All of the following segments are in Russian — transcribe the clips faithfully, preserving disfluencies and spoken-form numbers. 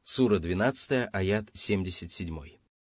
Сура двенадцатая, аят семьдесят семь.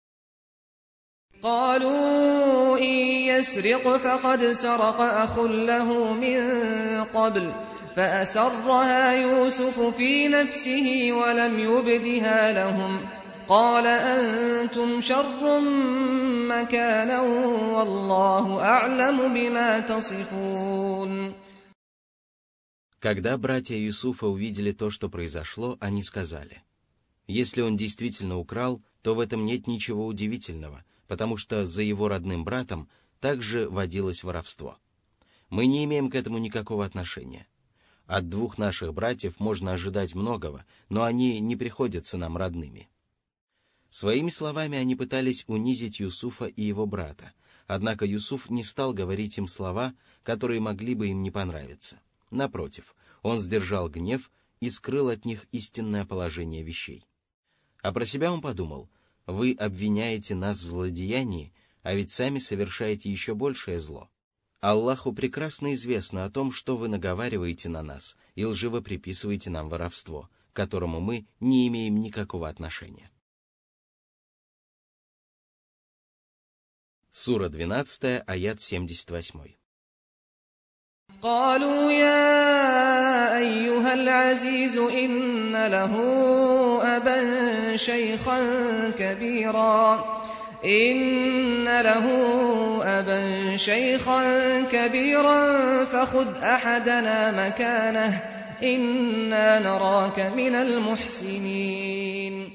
قالوا إن يسرق فقد سرق أخ له من قبل فأسرها يوسف في نفسه ولم يبدها لهم قال أنتم شر مكانا والله أعلم بما تصفون. Когда братья Юсуфа увидели то, что произошло, они сказали: «Если он действительно украл, то в этом нет ничего удивительного, потому что за его родным братом также водилось воровство. Мы не имеем к этому никакого отношения. От двух наших братьев можно ожидать многого, но они не приходятся нам родными». Своими словами они пытались унизить Юсуфа и его брата, однако Юсуф не стал говорить им слова, которые могли бы им не понравиться. Напротив, он сдержал гнев и скрыл от них истинное положение вещей. А про себя он подумал: «Вы обвиняете нас в злодеянии, а ведь сами совершаете еще большее зло. Аллаху прекрасно известно о том, что вы наговариваете на нас и лживо приписываете нам воровство, к которому мы не имеем никакого отношения». Сура двенадцатая, аят семьдесят восемь. قالوا يا أيها العزيز إن له أبا شيخا كبيرا إن له أبا شيخا كبيرا فخذ أحدنا مكانه إنا نراك من المحسنين.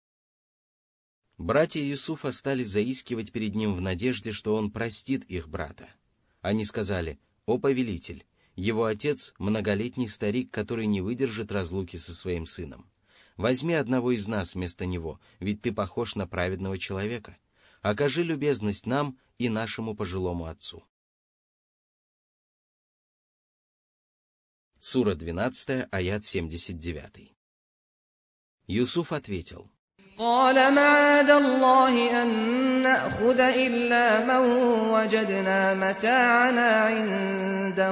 Братья Юсуфа стали заискивать перед ним в надежде, что он простит их брата. Они сказали: «О повелитель, его отец – многолетний старик, который не выдержит разлуки со своим сыном. Возьми одного из нас вместо него, ведь ты похож на праведного человека. Окажи любезность нам и нашему пожилому отцу». Сура двенадцатая, аят семьдесят девять. Юсуф ответил: قال معاذ الله أن نأخذ إلا من وجدنا متاعنا عنده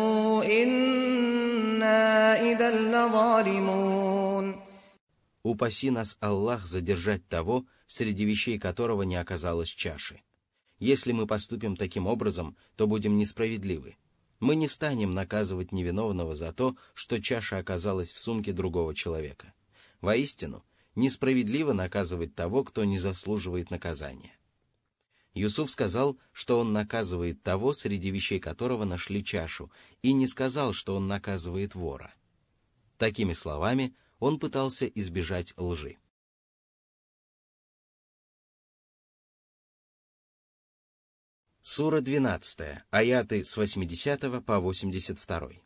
إنا إذا لظالمون. «Упаси нас, Аллах, задержать того, среди вещей которого не оказалось чаши. Если мы поступим таким образом, то будем несправедливы. Мы не станем наказывать невиновного за то, что чаша оказалась в сумке другого человека. Воистину, несправедливо наказывать того, кто не заслуживает наказания». Юсуф сказал, что он наказывает того, среди вещей которого нашли чашу, и не сказал, что он наказывает вора. Такими словами он пытался избежать лжи. Сура двенадцатая, аяты с восьмидесятого по восемьдесят второй.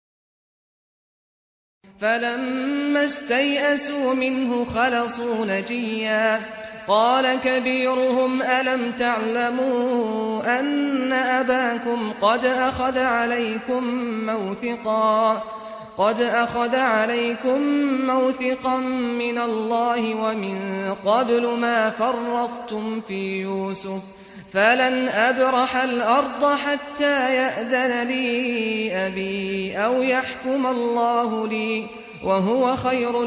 فلما استيئسوا منه خلصوا نجيا قال كبيرهم ألم تعلموا أن أباكم قد أخذ عليكم موثقا قد أخذ عليكم موثقا من الله ومن قبل ما فرطتم في يوسف فلن أبرح الأرض حتى يأذن لي أبي أو يحكم الله لي وهو خير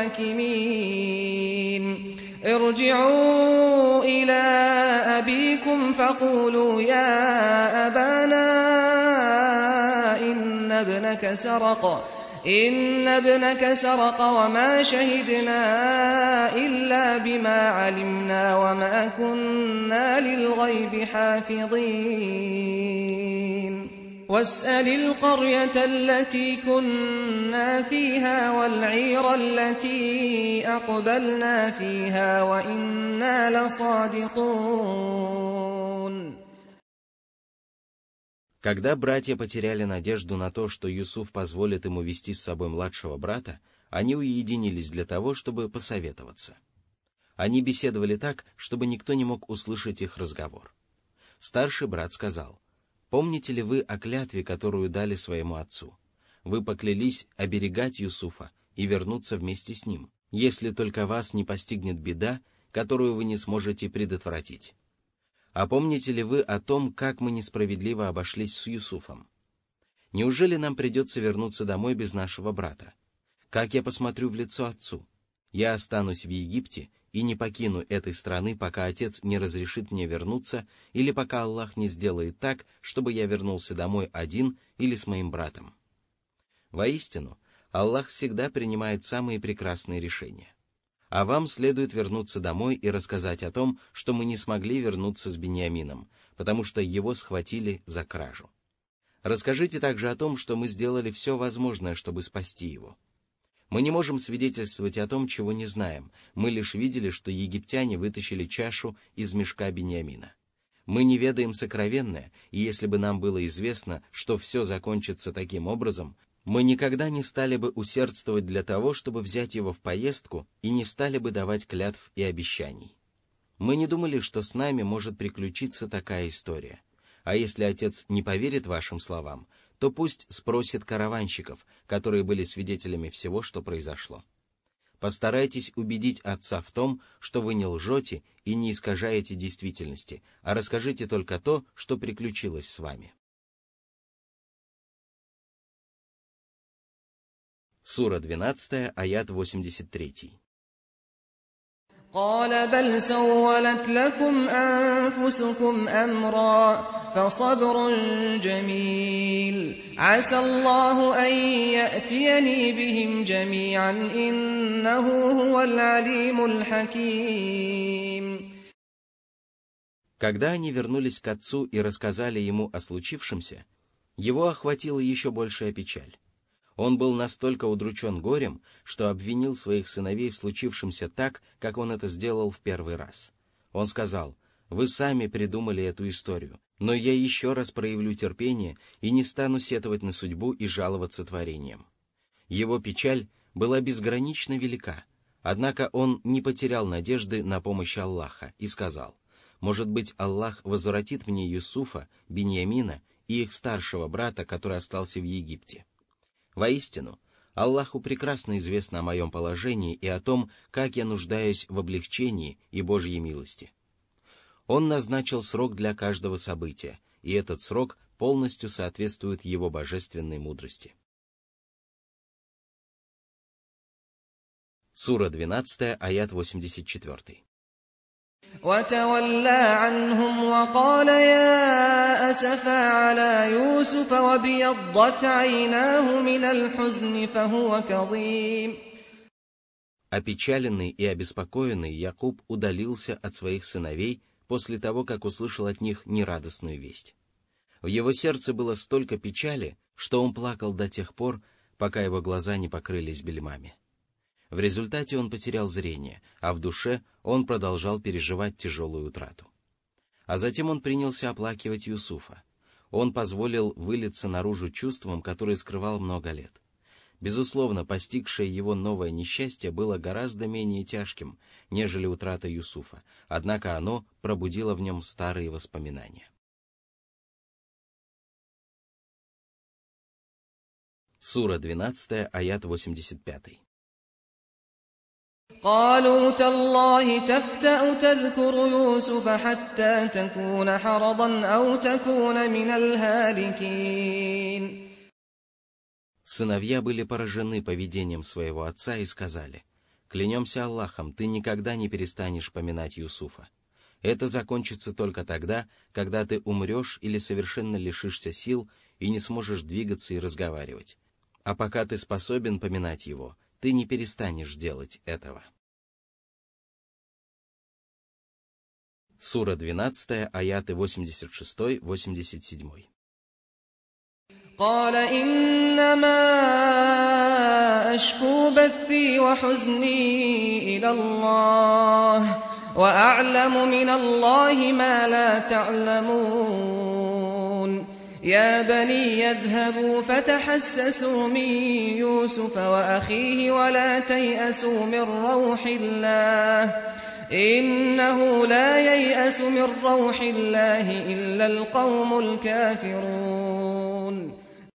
الحاكمين. ارجعوا إلى أبيكم فقولوا يا أبانا إن ابنك سرق إن ابنك سرق وما شهدنا إلا بما علمنا وما كنا للغيب حافظين واسأل القرية التي كنا فيها والعير التي أقبلنا فيها وإنا لصادقون. Когда братья потеряли надежду на то, что Юсуф позволит ему вести с собой младшего брата, они уединились для того, чтобы посоветоваться. Они беседовали так, чтобы никто не мог услышать их разговор. Старший брат сказал: «Помните ли вы о клятве, которую дали своему отцу? Вы поклялись оберегать Юсуфа и вернуться вместе с ним, если только вас не постигнет беда, которую вы не сможете предотвратить. А помните ли вы о том, как мы несправедливо обошлись с Юсуфом? Неужели нам придется вернуться домой без нашего брата? Как я посмотрю в лицо отцу? Я останусь в Египте и не покину этой страны, пока отец не разрешит мне вернуться, или пока Аллах не сделает так, чтобы я вернулся домой один или с моим братом. Воистину, Аллах всегда принимает самые прекрасные решения. А вам следует вернуться домой и рассказать о том, что мы не смогли вернуться с Биньямином, потому что его схватили за кражу. Расскажите также о том, что мы сделали все возможное, чтобы спасти его. Мы не можем свидетельствовать о том, чего не знаем, мы лишь видели, что египтяне вытащили чашу из мешка Биньямина. Мы не ведаем сокровенное, и если бы нам было известно, что все закончится таким образом, мы никогда не стали бы усердствовать для того, чтобы взять его в поездку, и не стали бы давать клятв и обещаний. Мы не думали, что с нами может приключиться такая история. А если отец не поверит вашим словам, то пусть спросит караванщиков, которые были свидетелями всего, что произошло. Постарайтесь убедить отца в том, что вы не лжете и не искажаете действительности, а расскажите только то, что приключилось с вами. Сура двенадцатая, аят восемьдесят три. قال بل سولت لكم أنفسكم أمرا فصبر جميل عسى الله أن يأتيني بهم جميعا إنه هو العليم الحكيم. Когда они вернулись к отцу и рассказали ему о случившемся, его охватила еще большая печаль. Он был настолько удручен горем, что обвинил своих сыновей в случившемся так, как он это сделал в первый раз. Он сказал: «Вы сами придумали эту историю, но я еще раз проявлю терпение и не стану сетовать на судьбу и жаловаться творениям». Его печаль была безгранично велика, однако он не потерял надежды на помощь Аллаха и сказал: «Может быть, Аллах возвратит мне Юсуфа, Биньямина и их старшего брата, который остался в Египте». Воистину, Аллаху прекрасно известно о моем положении и о том, как я нуждаюсь в облегчении и Божьей милости. Он назначил срок для каждого события, и этот срок полностью соответствует его божественной мудрости. Сура двенадцатая, аят восемьдесят четыре. وتولى عنهم وقال يا أسفا على يوسف وابيضت عيناه من الحزن فهو كظيم. Опечаленный и обеспокоенный Якуб удалился от своих сыновей после того, как услышал от них нерадостную весть. В его сердце было столько печали, что он плакал до тех пор, пока его глаза не покрылись бельмами. В результате он потерял зрение, а в душе он продолжал переживать тяжелую утрату. А затем он принялся оплакивать Юсуфа. Он позволил вылиться наружу чувствам, которые скрывал много лет. Безусловно, постигшее его новое несчастье было гораздо менее тяжким, нежели утрата Юсуфа, однако оно пробудило в нем старые воспоминания. Сура двенадцатая, аят восемьдесят пять. قالوا تالله تفتأ تذكر يوسف حتى تكون حرضا أو تكون من الهالكين. Сыновья были поражены поведением своего отца и сказали: «Клянемся Аллахом, ты никогда не перестанешь поминать Юсуфа. Это закончится только тогда, когда ты умрешь или совершенно лишишься сил и не сможешь двигаться и разговаривать. А пока ты способен поминать его, ты не перестанешь делать этого». Сура двенадцатая, аяты восемьдесят шесть - восемьдесят семь. قال إنما أشكو بثي وحزني إلى الله وأعلم من الله ما لا تعلمون يا بني يذهبوا فتحسسوا من يوسف وأخيه ولا تيأسوا من روح الله إنه لا ييأس من روح الله إلا القوم الكافرون.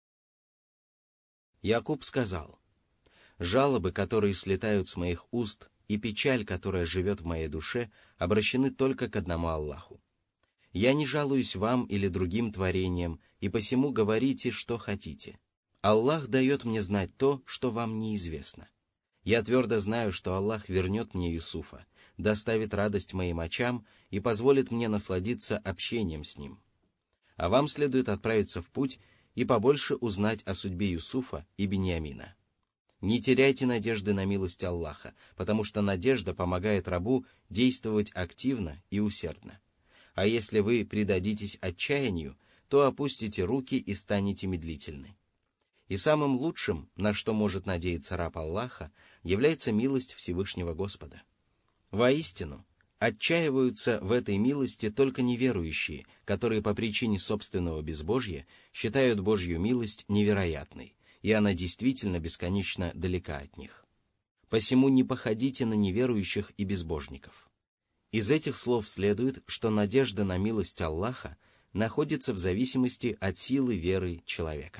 Якуб сказал: «Жалобы, которые слетают с моих уст, и печаль, которая живет в моей душе, обращены только к одному Аллаху. Я не жалуюсь вам или другим творениям, и посему говорите, что хотите. Аллах дает мне знать то, что вам неизвестно. Я твердо знаю, что Аллах вернет мне Юсуфа, доставит радость моим очам и позволит мне насладиться общением с ним. А вам следует отправиться в путь и побольше узнать о судьбе Юсуфа и Биньямина. Не теряйте надежды на милость Аллаха, потому что надежда помогает рабу действовать активно и усердно. А если вы предадитесь отчаянию, то опустите руки и станете медлительны. И самым лучшим, на что может надеяться раб Аллаха, является милость Всевышнего Господа. Воистину, отчаиваются в этой милости только неверующие, которые по причине собственного безбожья считают Божью милость невероятной, и она действительно бесконечно далека от них. Посему не походите на неверующих и безбожников. Из этих слов следует, что надежда на милость Аллаха находится в зависимости от силы веры человека.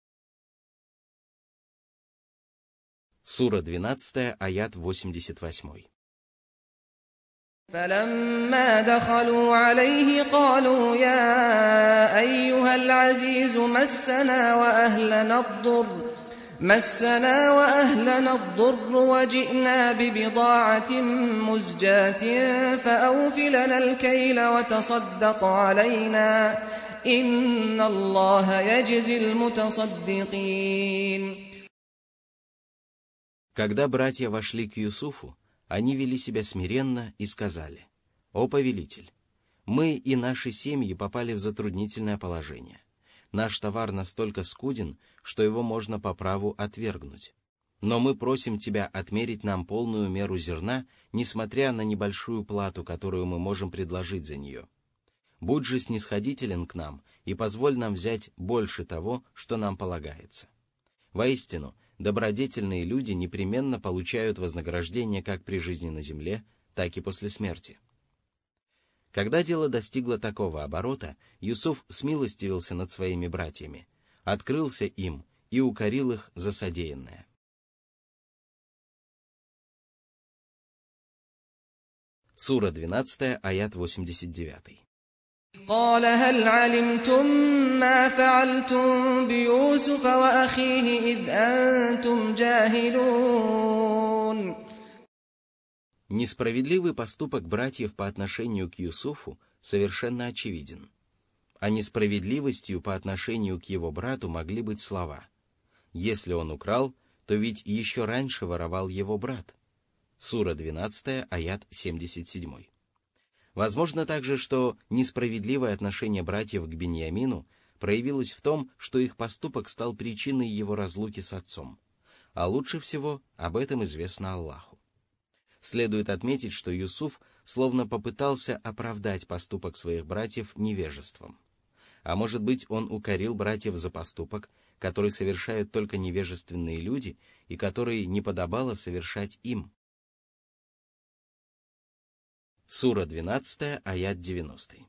Сура двенадцатая, аят восемьдесят восемь. فلما دخلوا عليه قالوا يا أيها العزيز مسنا وأهلنا الضر مسنا وأهلنا الضر وجئنا ببضاعة مزجاة فأوف لنا الكيل وتصدق علينا إن الله يجزي المتصدقين. Когда братья вошли к Юсуфу, они вели себя смиренно и сказали: «О повелитель, мы и наши семьи попали в затруднительное положение. Наш товар настолько скуден, что его можно по праву отвергнуть. Но мы просим тебя отмерить нам полную меру зерна, несмотря на небольшую плату, которую мы можем предложить за нее. Будь же снисходителен к нам и позволь нам взять больше того, что нам полагается. Воистину, добродетельные люди непременно получают вознаграждение как при жизни на земле, так и после смерти». Когда дело достигло такого оборота, Юсуф смилостивился над своими братьями, открылся им и укорил их за содеянное. Сура двенадцатая, аят восемьдесят девять. قال هل علمتم ما فعلتم بيوسف وأخيه إذ أنتم جاهلون. Несправедливый поступок братьев по отношению к Юсуфу совершенно очевиден. А несправедливостью по отношению к его брату могли быть слова: «Если он украл, то ведь еще раньше воровал его брат». Сура двенадцатая, аят семьдесят семь. Возможно также, что несправедливое отношение братьев к Биньямину проявилось в том, что их поступок стал причиной его разлуки с отцом. А лучше всего об этом известно Аллаху. Следует отметить, что Юсуф словно попытался оправдать поступок своих братьев невежеством. А может быть, он укорил братьев за поступок, который совершают только невежественные люди и который не подобало совершать им. Сура двенадцатая, аят девяностый.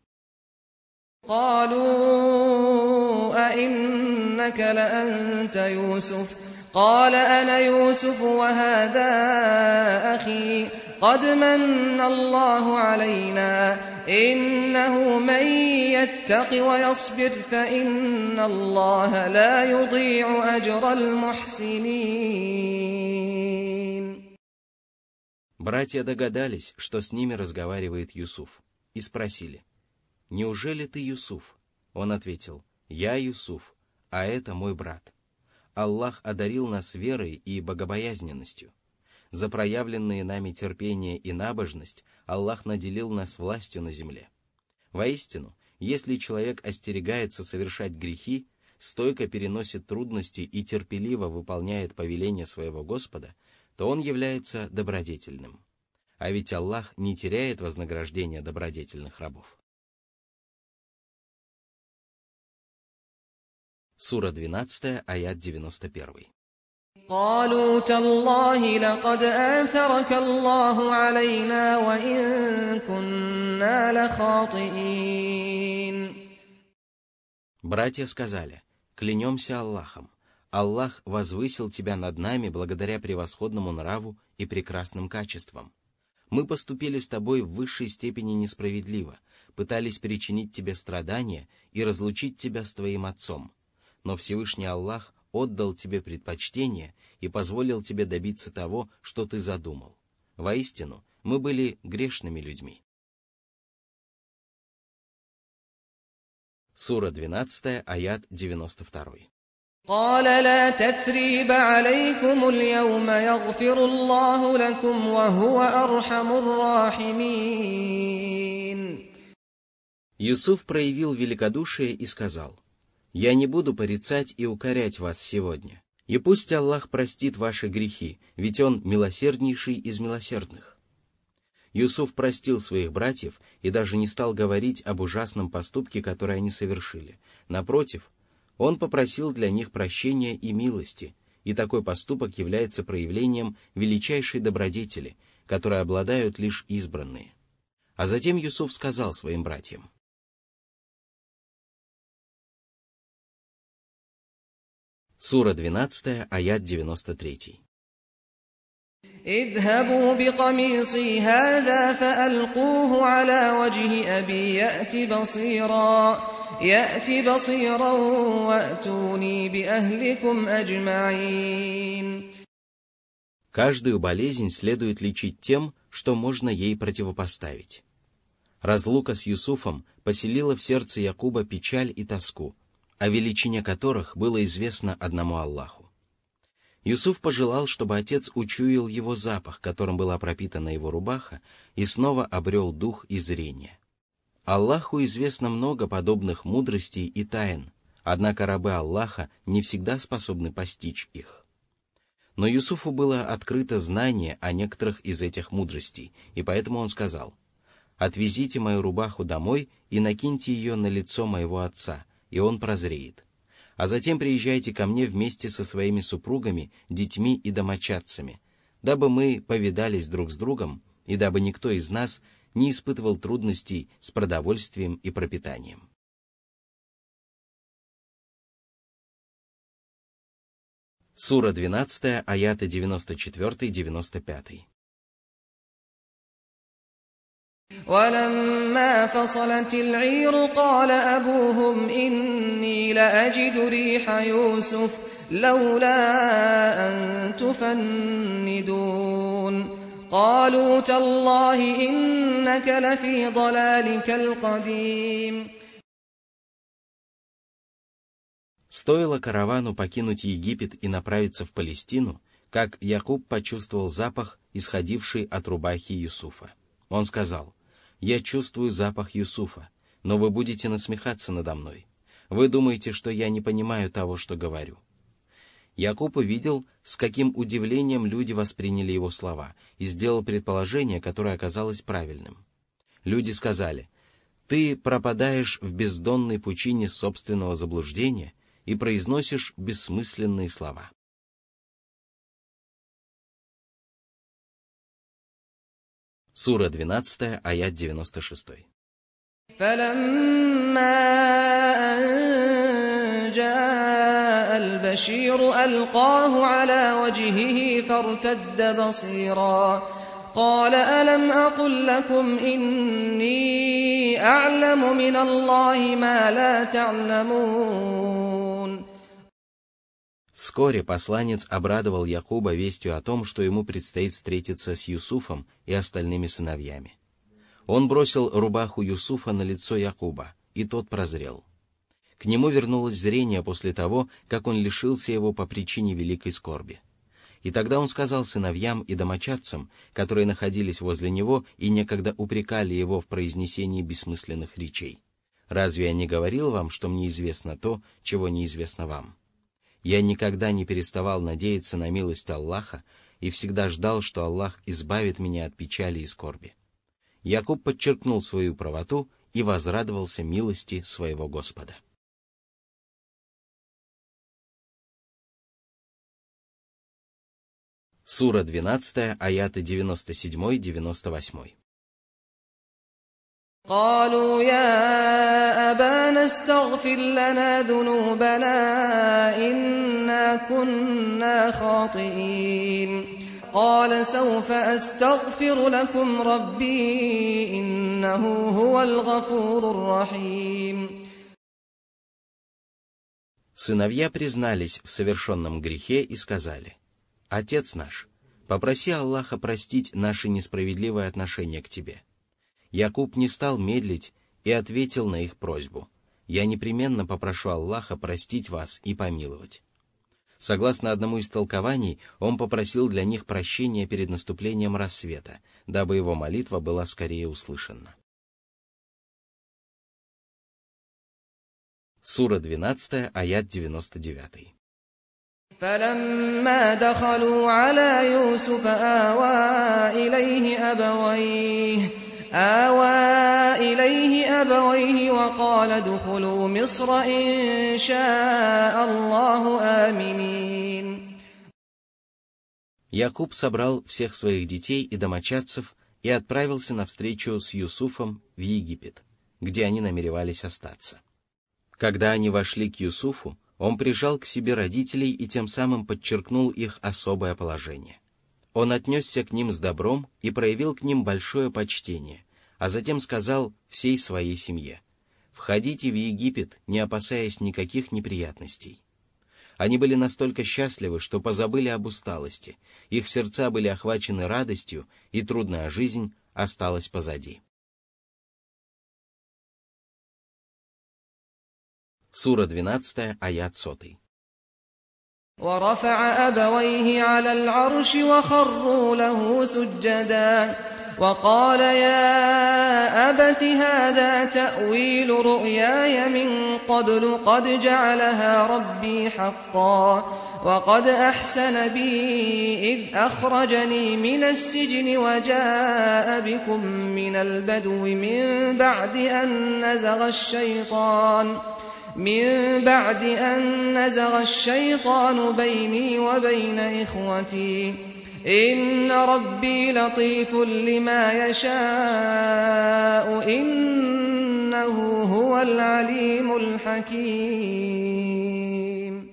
قالوا أئنك لأنت يوسف قال أنا يوسف وهذا أخي قد من الله علينا إنه من يتق ويصبر فإن الله لا يضيع أجر المحسنين. Братья догадались, что с ними разговаривает Юсуф, и спросили: «Неужели ты Юсуф?» Он ответил: «Я Юсуф, а это мой брат. Аллах одарил нас верой и богобоязненностью. За проявленные нами терпение и набожность Аллах наделил нас властью на земле. Воистину, если человек остерегается совершать грехи, стойко переносит трудности и терпеливо выполняет повеления своего Господа, то он является добродетельным. А ведь Аллах не теряет вознаграждения добродетельных рабов». Сура двенадцатая, аят девяносто один. قالوا تالله لقد آثرك الله علينا وإن كنا لخاطئين. Братья сказали: «Клянемся Аллахом, Аллах возвысил тебя над нами благодаря превосходному нраву и прекрасным качествам. Мы поступили с тобой в высшей степени несправедливо, пытались причинить тебе страдания и разлучить тебя с твоим отцом. Но Всевышний Аллах, отдал тебе предпочтение и позволил тебе добиться того, что ты задумал. Воистину, мы были грешными людьми. Сура двенадцатая, аят девяносто два. قال لا تثريب عليكم اليوم يغفر الله لكم وهو أرحم الراحمين. Юсуф проявил великодушие и сказал: «Я не буду порицать и укорять вас сегодня, и пусть Аллах простит ваши грехи, ведь Он милосерднейший из милосердных». Юсуф простил своих братьев и даже не стал говорить об ужасном поступке, который они совершили. Напротив, он попросил для них прощения и милости, и такой поступок является проявлением величайшей добродетели, которой обладают лишь избранные. А затем Юсуф сказал своим братьям: Сура двенадцатая, аят девяносто три. اذهبوا بقميصي هذا فألقوه على وجه أبي يأت بصيرا يأت بصيرا وأتوني بأهلكم أجمعين. Каждую болезнь следует лечить тем, что можно ей противопоставить. Разлука с Юсуфом поселила в сердце Якуба печаль и тоску, о величине которых было известно одному Аллаху. Юсуф пожелал, чтобы отец учуял его запах, которым была пропитана его рубаха, и снова обрел дух и зрение. Аллаху известно много подобных мудростей и тайн, однако рабы Аллаха не всегда способны постичь их. Но Юсуфу было открыто знание о некоторых из этих мудростей, и поэтому он сказал: «Отвезите мою рубаху домой и накиньте ее на лицо моего отца, и он прозреет. А затем приезжайте ко мне вместе со своими супругами, детьми и домочадцами, дабы мы повидались друг с другом, и дабы никто из нас не испытывал трудностей с продовольствием и пропитанием». Сура двенадцатая, аяты девяносто четыре девяносто пять. ولما فصلت العير قال أبوهم إني لأجد ريح يوسف لولا أن تفندون قالوا تالله إنك لفي ضلالك القديم. Стоило каравану покинуть Египет и направиться в Палестину, как Якуб почувствовал запах, исходивший от рубахи Юсуфа. Он сказал: «Я чувствую запах Юсуфа, но вы будете насмехаться надо мной. Вы думаете, что я не понимаю того, что говорю». Якуб увидел, с каким удивлением люди восприняли его слова, и сделал предположение, которое оказалось правильным. Люди сказали: «Ты пропадаешь в бездонной пучине собственного заблуждения и произносишь бессмысленные слова». Сура двенадцатая, аят девяносто шесть. فلما أن جاء البشير ألقاه على وجهه فارتد بصيرا قال ألم أقل لكم إني أعلم من الله ما لا تعلمون. Вскоре посланец обрадовал Якуба вестью о том, что ему предстоит встретиться с Юсуфом и остальными сыновьями. Он бросил рубаху Юсуфа на лицо Якуба, и тот прозрел. К нему вернулось зрение после того, как он лишился его по причине великой скорби. И тогда он сказал сыновьям и домочадцам, которые находились возле него и некогда упрекали его в произнесении бессмысленных речей: «Разве я не говорил вам, что мне известно то, чего неизвестно вам? Я никогда не переставал надеяться на милость Аллаха и всегда ждал, что Аллах избавит меня от печали и скорби». Якуб подчеркнул свою правоту и возрадовался милости своего Господа. Сура двенадцатая, аяты девяносто семь девяносто восемь. قالوا يا أبانا استغفر لنا ذنوبنا إنا كنا خاطئين قال سوف أستغفر لكم ربي إنه هو الغفور الرحيم. Сыновья признались в совершенном грехе и сказали: «Отец наш, попроси Аллаха простить наши несправедливые отношения к тебе». Якуб не стал медлить и ответил на их просьбу: «Я непременно попрошу Аллаха простить вас и помиловать». Согласно одному из толкований, он попросил для них прощения перед наступлением рассвета, дабы его молитва была скорее услышана. Сура двенадцатая, аят девяносто девятый. فَلَمَّا دَخَلُوا عَلَى يُوسُفَ آوَى إِلَيْهِ أَبَوَيْهِ آوَى إِلَيْهِ أَبَوَيْهِ وَقَالَ ادْخُلُوا مِصْرَ إِن شَاءَ اللَّهُ آمِنِينَ. Якуб собрал всех своих детей и домочадцев и отправился на встречу с Юсуфом в Египет, где они намеревались остаться. Когда они вошли к Юсуфу, он прижал к себе родителей и тем самым подчеркнул их особое положение. Он отнесся к ним с добром и проявил к ним большое почтение, а затем сказал всей своей семье: «Входите в Египет, не опасаясь никаких неприятностей». Они были настолько счастливы, что позабыли об усталости, их сердца были охвачены радостью, и трудная жизнь осталась позади. Сура двенадцатая, аят сотый. ورفع أبويه على العرش وخروا له سجدا وقال يا أبت هذا تأويل رؤياي من قبل قد جعلها ربي حقا وقد أحسن بي إذ أخرجني من السجن وجاء بكم من البدو من بعد أن نزغ الشيطان من بعد أن نزغ الشيطان بيني وبين إخوتي إن ربي لطيف لما يشاء إنه هو العليم الحكيم.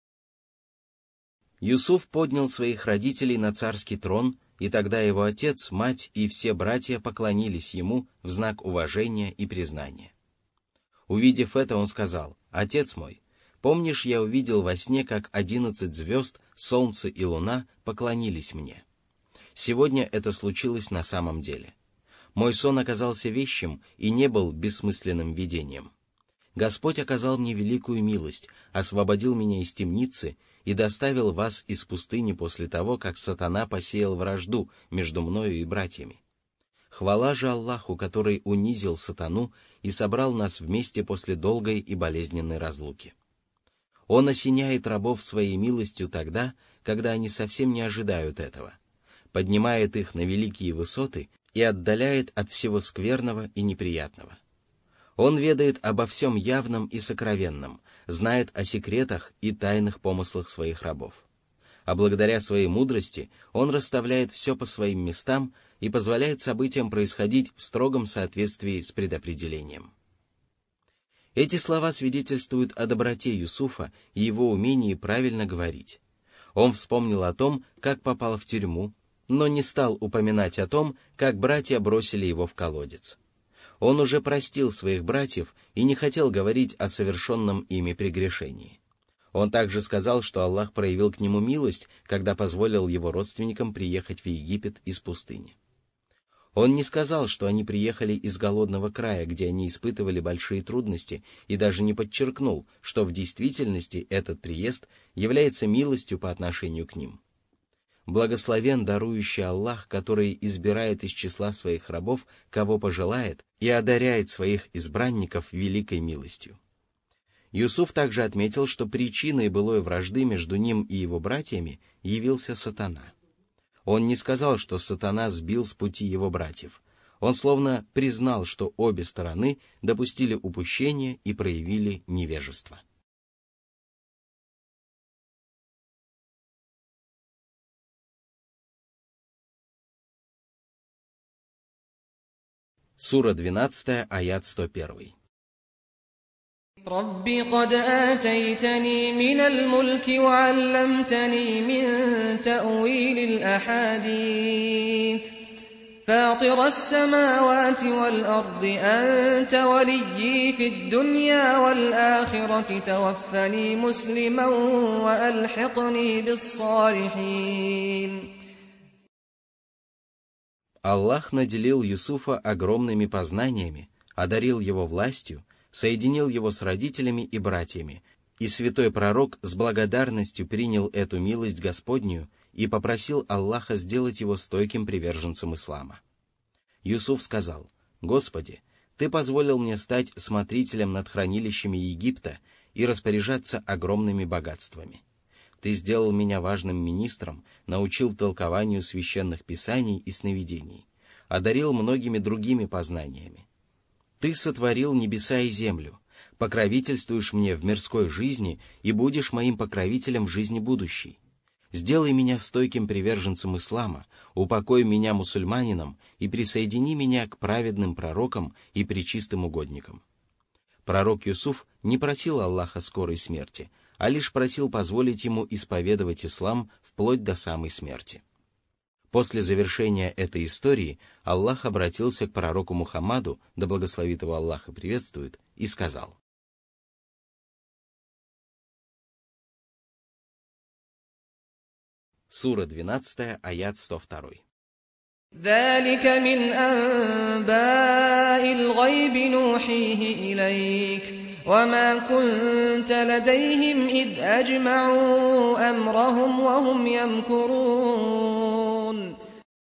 Юсуф поднял своих родителей на царский трон, и тогда его отец, мать и все братья поклонились ему в знак уважения и признания. Увидев это, он сказал: «Отец мой, помнишь, я увидел во сне, как одиннадцать звезд, солнце и луна поклонились мне? Сегодня это случилось на самом деле. Мой сон оказался вещим и не был бессмысленным видением. Господь оказал мне великую милость, освободил меня из темницы и доставил вас из пустыни после того, как сатана посеял вражду между мною и братьями. Хвала же Аллаху, который унизил сатану и собрал нас вместе после долгой и болезненной разлуки. Он осеняет рабов своей милостью тогда, когда они совсем не ожидают этого, поднимает их на великие высоты и отдаляет от всего скверного и неприятного. Он ведает обо всем явном и сокровенном, знает о секретах и тайных помыслах своих рабов. А благодаря своей мудрости он расставляет все по своим местам и позволяет событиям происходить в строгом соответствии с предопределением. Эти слова свидетельствуют о доброте Юсуфа и его умении правильно говорить. Он вспомнил о том, как попал в тюрьму, но не стал упоминать о том, как братья бросили его в колодец. Он уже простил своих братьев и не хотел говорить о совершенном ими прегрешении. Он также сказал, что Аллах проявил к нему милость, когда позволил его родственникам приехать в Египет из пустыни. Он не сказал, что они приехали из голодного края, где они испытывали большие трудности, и даже не подчеркнул, что в действительности этот приезд является милостью по отношению к ним. Благословен дарующий Аллах, который избирает из числа своих рабов, кого пожелает, и одаряет своих избранников великой милостью. Юсуф также отметил, что причиной былой вражды между ним и его братьями явился сатана. Он не сказал, что сатана сбил с пути его братьев. Он словно признал, что обе стороны допустили упущение и проявили невежество. Сура двенадцатая, аят сто один. رب قد آتيتني من الملك وعلمتني من تأويل الأحاديث فاطر السماوات والأرض أنت وليي في الدنيا والآخرة توفني مسلما وألحقني بالصالحين. Аллах наделил Юсуфа огромными познаниями, одарил его властью, соединил его с родителями и братьями, и святой пророк с благодарностью принял эту милость Господнюю и попросил Аллаха сделать его стойким приверженцем ислама. Юсуф сказал: «Господи, Ты позволил мне стать смотрителем над хранилищами Египта и распоряжаться огромными богатствами. Ты сделал меня важным министром, научил толкованию священных писаний и сновидений, одарил многими другими познаниями. Ты сотворил небеса и землю, покровительствуешь мне в мирской жизни и будешь моим покровителем в жизни будущей. Сделай меня стойким приверженцем ислама, упокой меня мусульманином и присоедини меня к праведным пророкам и пречистым угодникам». Пророк Юсуф не просил Аллаха скорой смерти, а лишь просил позволить ему исповедовать ислам вплоть до самой смерти. После завершения этой истории Аллах обратился к пророку Мухаммаду, да благословит его Аллах и приветствует, и сказал: Сура двенадцатая, аят сто два. ذلك من أنباء الغيب نوحيه إليك وما كنت لديهم إذ أجمعوا أمرهم وهم يمكرون.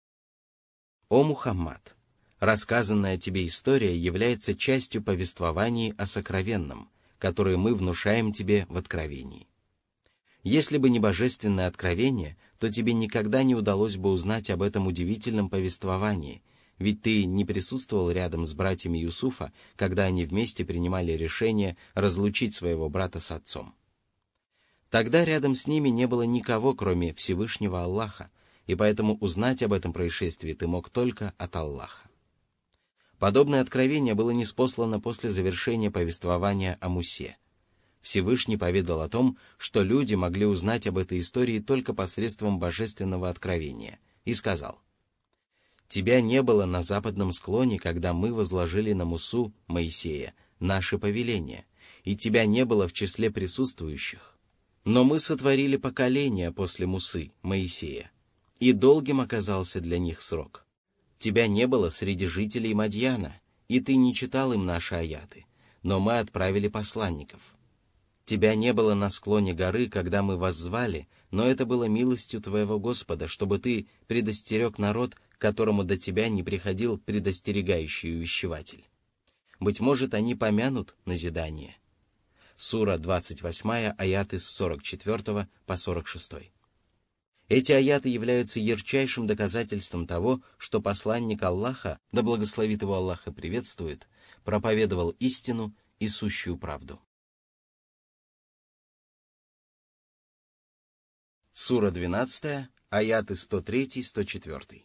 О Мухаммад, рассказанная тебе история является частью повествований о сокровенном, которые мы внушаем тебе в откровении. Если бы не божественное откровение, то тебе никогда не удалось бы узнать об этом удивительном повествовании, ведь ты не присутствовал рядом с братьями Юсуфа, когда они вместе принимали решение разлучить своего брата с отцом. Тогда рядом с ними не было никого, кроме Всевышнего Аллаха, и поэтому узнать об этом происшествии ты мог только от Аллаха. Подобное откровение было ниспослано после завершения повествования о Мусе. Всевышний поведал о том, что люди могли узнать об этой истории только посредством божественного откровения, и сказал: «Тебя не было на западном склоне, когда мы возложили на Мусу, Моисея, наши повеления, и тебя не было в числе присутствующих. Но мы сотворили поколение после Мусы, Моисея, и долгим оказался для них срок. Тебя не было среди жителей Мадьяна, и ты не читал им наши аяты, но мы отправили посланников. Тебя не было на склоне горы, когда мы воззвали, но это было милостью твоего Господа, чтобы ты предостерег народ, которому до тебя не приходил предостерегающий увещеватель. Быть может, они помянут назидание». Сура двадцать восемь, аяты с сорок четыре по сорок шесть. Эти аяты являются ярчайшим доказательством того, что посланник Аллаха, да благословит его Аллах и приветствует, проповедовал истину и сущую правду. Сура двенадцатая, аяты сто три - сто четыре.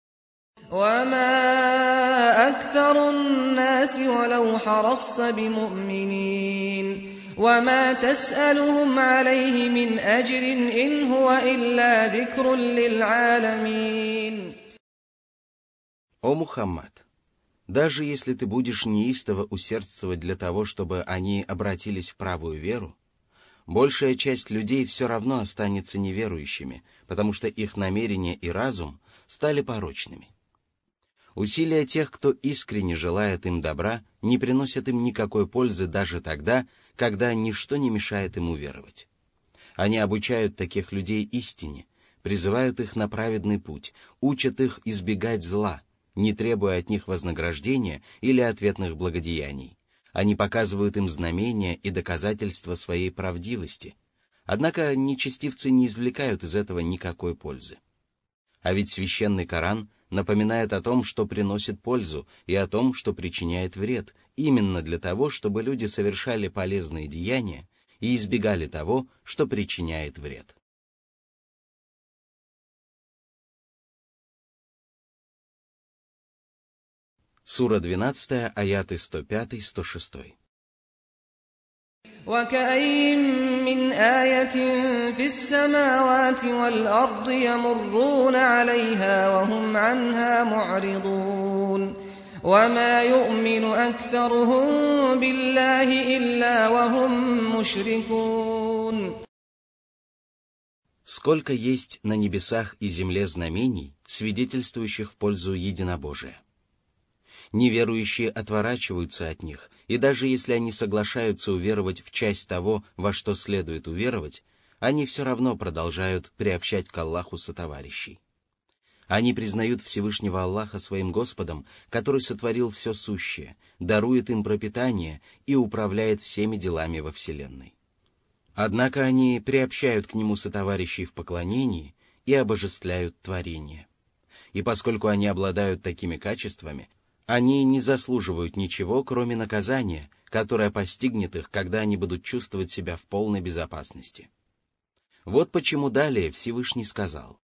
وما أكثر الناس ولو حرصت بمؤمنين وما تسألهم عليه من أجر إن هو إلا ذكر للعالمين. О Мухаммад, даже если ты будешь неистово усердствовать для того, чтобы они обратились в правую веру, большая часть людей все равно останется неверующими, потому что их намерения и разум стали порочными. Усилия тех, кто искренне желает им добра, не приносят им никакой пользы даже тогда, когда ничто не мешает им уверовать. Они обучают таких людей истине, призывают их на праведный путь, учат их избегать зла, не требуя от них вознаграждения или ответных благодеяний. Они показывают им знамения и доказательства своей правдивости. Однако нечестивцы не извлекают из этого никакой пользы. А ведь священный Коран напоминает о том, что приносит пользу, и о том, что причиняет вред, именно для того, чтобы люди совершали полезные деяния и избегали того, что причиняет вред. Сура двенадцатая, аяты сто пять - сто шесть. وكأين من آية في السماوات والأرض يمرون عليها وهم عنها معرضون وما يؤمن أكثرهم بالله إلا وهم مشركون. Сколько есть на небесах и земле знамений, свидетельствующих в пользу единобожия. Неверующие отворачиваются от них, и даже если они соглашаются уверовать в часть того, во что следует уверовать, они все равно продолжают приобщать к Аллаху сотоварищей. Они признают Всевышнего Аллаха своим Господом, который сотворил все сущее, дарует им пропитание и управляет всеми делами во Вселенной. Однако они приобщают к Нему сотоварищей в поклонении и обожествляют творение. И поскольку они обладают такими качествами, они не заслуживают ничего, кроме наказания, которое постигнет их, когда они будут чувствовать себя в полной безопасности. Вот почему далее Всевышний сказал: